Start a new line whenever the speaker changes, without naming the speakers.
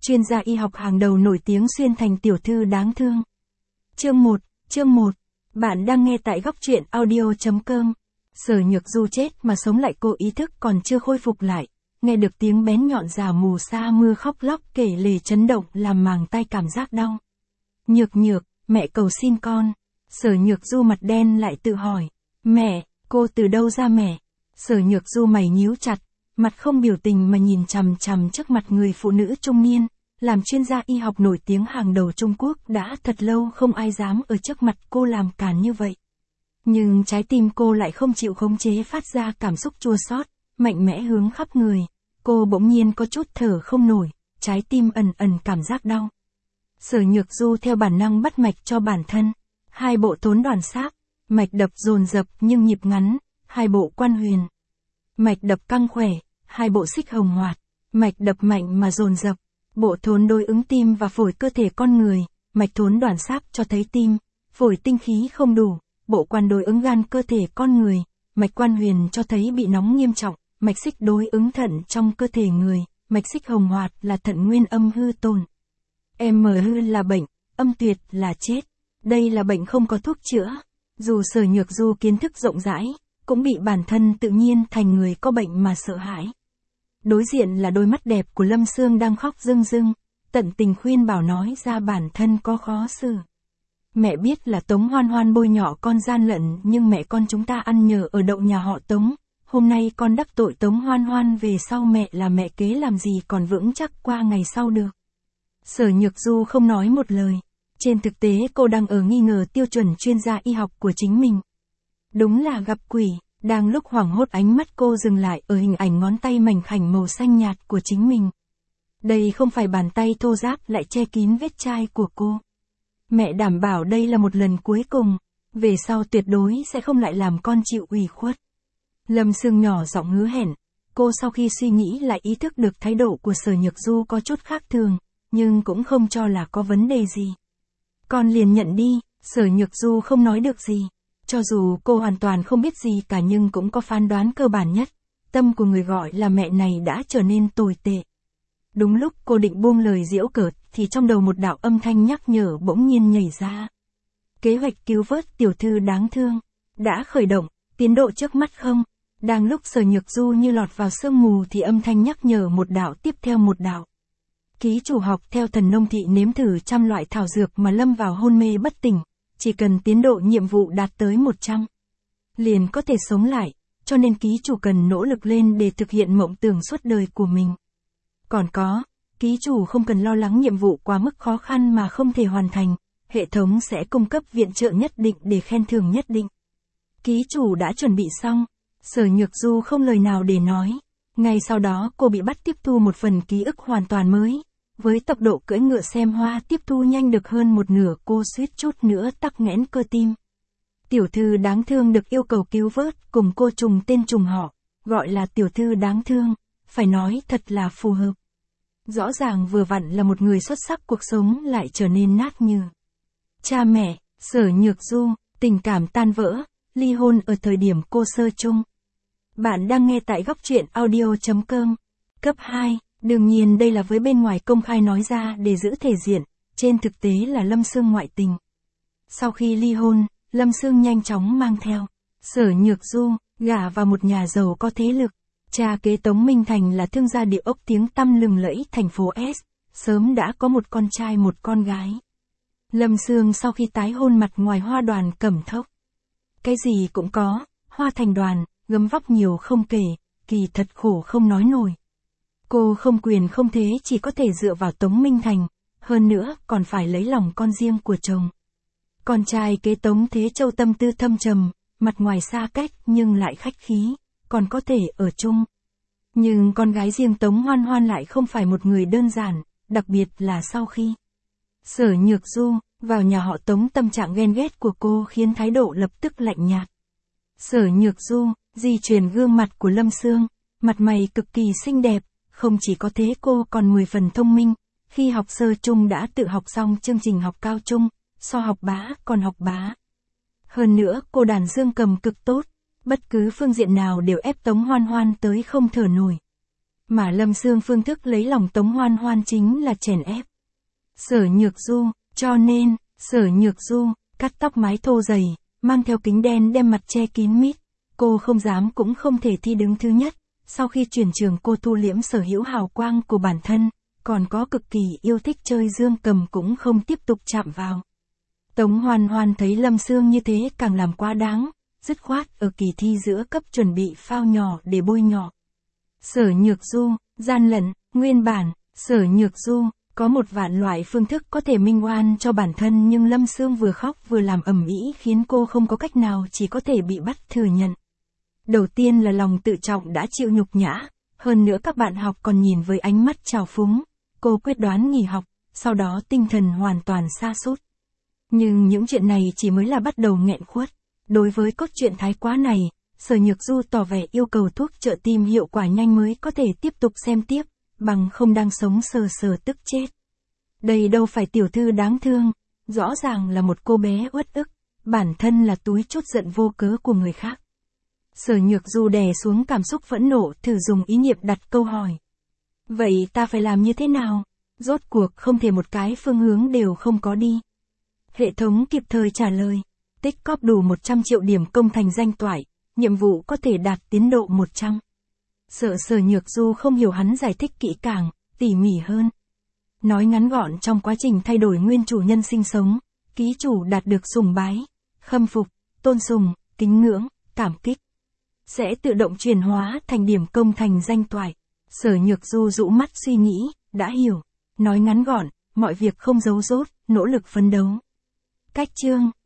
chuyên gia y học hàng đầu nổi tiếng xuyên thành tiểu thư đáng thương. Chương 1, bạn đang nghe tại góc truyện audio.com. Sở Nhược Du chết mà sống lại, cô ý thức còn chưa khôi phục lại. Nghe được tiếng bén nhọn rào mù sa mưa khóc lóc kể lể chấn động làm màng tai cảm giác đau. Nhược, mẹ cầu xin con. Sở Nhược Du mặt đen lại tự hỏi. Mẹ, cô từ đâu ra mẹ? Sở Nhược Du mày nhíu chặt, mặt không biểu tình mà nhìn chằm chằm trước mặt người phụ nữ trung niên. Làm chuyên gia y học nổi tiếng hàng đầu Trung Quốc đã thật lâu không ai dám ở trước mặt cô làm càn như vậy. Nhưng trái tim cô lại không chịu khống chế phát ra cảm xúc chua xót, mạnh mẽ hướng khắp người. Cô bỗng nhiên có chút thở không nổi, trái tim ẩn cảm giác đau. Sở Nhược Du theo bản năng bắt mạch cho bản thân. 2 bộ thốn đoàn sáp, mạch đập dồn dập nhưng nhịp ngắn, 2 bộ quan huyền. Mạch đập căng khỏe, 2 bộ xích hồng hoạt, mạch đập mạnh mà dồn dập. Bộ thốn đối ứng tim và phổi cơ thể con người, mạch thốn đoàn sáp cho thấy tim, phổi tinh khí không đủ. Bộ quan đối ứng gan cơ thể con người, mạch quan huyền cho thấy bị nóng nghiêm trọng, mạch xích đối ứng thận trong cơ thể người, mạch xích hồng hoạt là thận nguyên âm hư tồn. M hư là bệnh, âm tuyệt là chết. Đây là bệnh không có thuốc chữa. Dù Sở Nhược Du kiến thức rộng rãi, cũng bị bản thân tự nhiên thành người có bệnh mà sợ hãi. Đối diện là đôi mắt đẹp của Lâm Sương đang khóc rưng rưng, tận tình khuyên bảo nói ra bản thân có khó xử. Mẹ biết là Tống Hoan Hoan bôi nhọ con gian lận, nhưng mẹ con chúng ta ăn nhờ ở đậu nhà họ Tống. Hôm nay con đắc tội Tống Hoan Hoan, về sau mẹ là mẹ kế làm gì còn vững chắc qua ngày sau được. Sở Nhược Du không nói một lời. Trên thực tế cô đang ở nghi ngờ tiêu chuẩn chuyên gia y học của chính mình. Đúng là gặp quỷ. Đang lúc hoảng hốt, ánh mắt cô dừng lại ở hình ảnh ngón tay mảnh khảnh màu xanh nhạt của chính mình. Đây không phải bàn tay thô ráp lại che kín vết chai của cô. Mẹ đảm bảo đây là một lần cuối cùng, về sau tuyệt đối sẽ không lại làm con chịu ủy khuất. Lâm Sương nhỏ giọng hứa hẹn. Cô sau khi suy nghĩ lại ý thức được thái độ của Sở Nhược Du có chút khác thường, nhưng cũng không cho là có vấn đề gì. Con liền nhận đi. Sở Nhược Du không nói được gì. Cho dù cô hoàn toàn không biết gì cả nhưng cũng có phán đoán cơ bản nhất. Tâm của người gọi là mẹ này đã trở nên tồi tệ. Đúng lúc cô định buông lời giễu cợt thì trong đầu một đạo âm thanh nhắc nhở bỗng nhiên nhảy ra. Kế hoạch cứu vớt tiểu thư đáng thương đã khởi động, tiến độ trước mắt không? Đang lúc Sở Nhược Du như lọt vào sương mù thì âm thanh nhắc nhở một đạo tiếp theo một đạo. Ký chủ học theo thần nông thị nếm thử trăm loại thảo dược mà lâm vào hôn mê bất tỉnh. Chỉ cần tiến độ nhiệm vụ đạt tới 100, liền có thể sống lại, cho nên ký chủ cần nỗ lực lên để thực hiện mộng tưởng suốt đời của mình. Còn có, ký chủ không cần lo lắng nhiệm vụ quá mức khó khăn mà không thể hoàn thành, hệ thống sẽ cung cấp viện trợ nhất định để khen thưởng nhất định. Ký chủ đã chuẩn bị xong. Sở Nhược Du không lời nào để nói. Ngay sau đó cô bị bắt tiếp thu một phần ký ức hoàn toàn mới. Với tốc độ cưỡi ngựa xem hoa tiếp thu nhanh được hơn một nửa, cô suýt chút nữa tắc nghẽn cơ tim. Tiểu thư đáng thương được yêu cầu cứu vớt, cùng cô trùng tên trùng họ, gọi là tiểu thư đáng thương, phải nói thật là phù hợp. Rõ ràng vừa vặn là một người xuất sắc, cuộc sống lại trở nên nát như. Cha mẹ, Sở Nhược Du, tình cảm tan vỡ, ly hôn ở thời điểm cô sơ chung. Bạn đang nghe tại góc truyện audio.com. Cấp 2. Đương nhiên đây là với bên ngoài công khai nói ra để giữ thể diện, trên thực tế là Lâm Sương ngoại tình. Sau khi ly hôn, Lâm Sương nhanh chóng mang theo Sở Nhược Du, gả vào một nhà giàu có thế lực. Cha kế Tống Minh Thành là thương gia địa ốc tiếng tăm lừng lẫy thành phố S, sớm đã có một con trai một con gái. Lâm Sương sau khi tái hôn mặt ngoài hoa đoàn cẩm thốc. Cái gì cũng có, hoa thành đoàn, gấm vóc nhiều không kể, kỳ thật khổ không nói nổi. Cô không quyền không thế, chỉ có thể dựa vào Tống Minh Thành, hơn nữa còn phải lấy lòng con riêng của chồng. Con trai kế Tống Thế Châu tâm tư thâm trầm, mặt ngoài xa cách nhưng lại khách khí, còn có thể ở chung. Nhưng con gái riêng Tống Hoan Hoan lại không phải một người đơn giản, đặc biệt là sau khi Sở Nhược Du vào nhà họ Tống, tâm trạng ghen ghét của cô khiến thái độ lập tức lạnh nhạt. Sở Nhược Du di truyền gương mặt của Lâm Sương, mặt mày cực kỳ xinh đẹp. Không chỉ có thế, cô còn 10 phần thông minh, khi học sơ trung đã tự học xong chương trình học cao trung, so học bá còn học bá. Hơn nữa cô đàn dương cầm cực tốt, bất cứ phương diện nào đều ép Tống Hoan Hoan tới không thở nổi. Mà Lâm Sương phương thức lấy lòng Tống Hoan Hoan chính là chèn ép. Sở Nhược Du, cho nên, Sở Nhược Du, cắt tóc mái thô dày, mang theo kính đen đem mặt che kín mít. Cô không dám cũng không thể thi đứng thứ nhất. Sau khi chuyển trường cô thu liễm sở hữu hào quang của bản thân, còn có cực kỳ yêu thích chơi dương cầm cũng không tiếp tục chạm vào. Tống Hoan Hoan thấy Lâm Sương như thế càng làm quá đáng, dứt khoát ở kỳ thi giữa cấp chuẩn bị phao nhỏ để bôi nhọ. Sở Nhược Du, gian lận, nguyên bản, Sở Nhược Du, có 1.000.000 loại phương thức có thể minh oan cho bản thân nhưng Lâm Sương vừa khóc vừa làm ầm ĩ khiến cô không có cách nào chỉ có thể bị bắt thừa nhận. Đầu tiên là lòng tự trọng đã chịu nhục nhã, hơn nữa các bạn học còn nhìn với ánh mắt trào phúng, cô quyết đoán nghỉ học, sau đó tinh thần hoàn toàn sa sút. Nhưng những chuyện này chỉ mới là bắt đầu nghẹn khuất. Đối với cốt truyện thái quá này, Sở Nhược Du tỏ vẻ yêu cầu thuốc trợ tim hiệu quả nhanh mới có thể tiếp tục xem tiếp, bằng không đang sống sờ sờ tức chết. Đây đâu phải tiểu thư đáng thương, rõ ràng là một cô bé uất ức, bản thân là túi trút giận vô cớ của người khác. Sở Nhược Du đè xuống cảm xúc phẫn nộ thử dùng ý niệm đặt câu hỏi. Vậy ta phải làm như thế nào? Rốt cuộc không thể một cái phương hướng đều không có đi. Hệ thống kịp thời trả lời. Tích cóp đủ 100 triệu điểm công thành danh toại, nhiệm vụ có thể đạt tiến độ 100. Sở Nhược Du không hiểu hắn giải thích kỹ càng, tỉ mỉ hơn. Nói ngắn gọn trong quá trình thay đổi nguyên chủ nhân sinh sống, ký chủ đạt được sùng bái, khâm phục, tôn sùng, kính ngưỡng, cảm kích. Sẽ tự động chuyển hóa thành điểm công thành danh toại. Sở Nhược Du rũ mắt suy nghĩ, đã hiểu. Nói ngắn gọn, mọi việc không giấu dốt, nỗ lực phấn đấu. Cách chương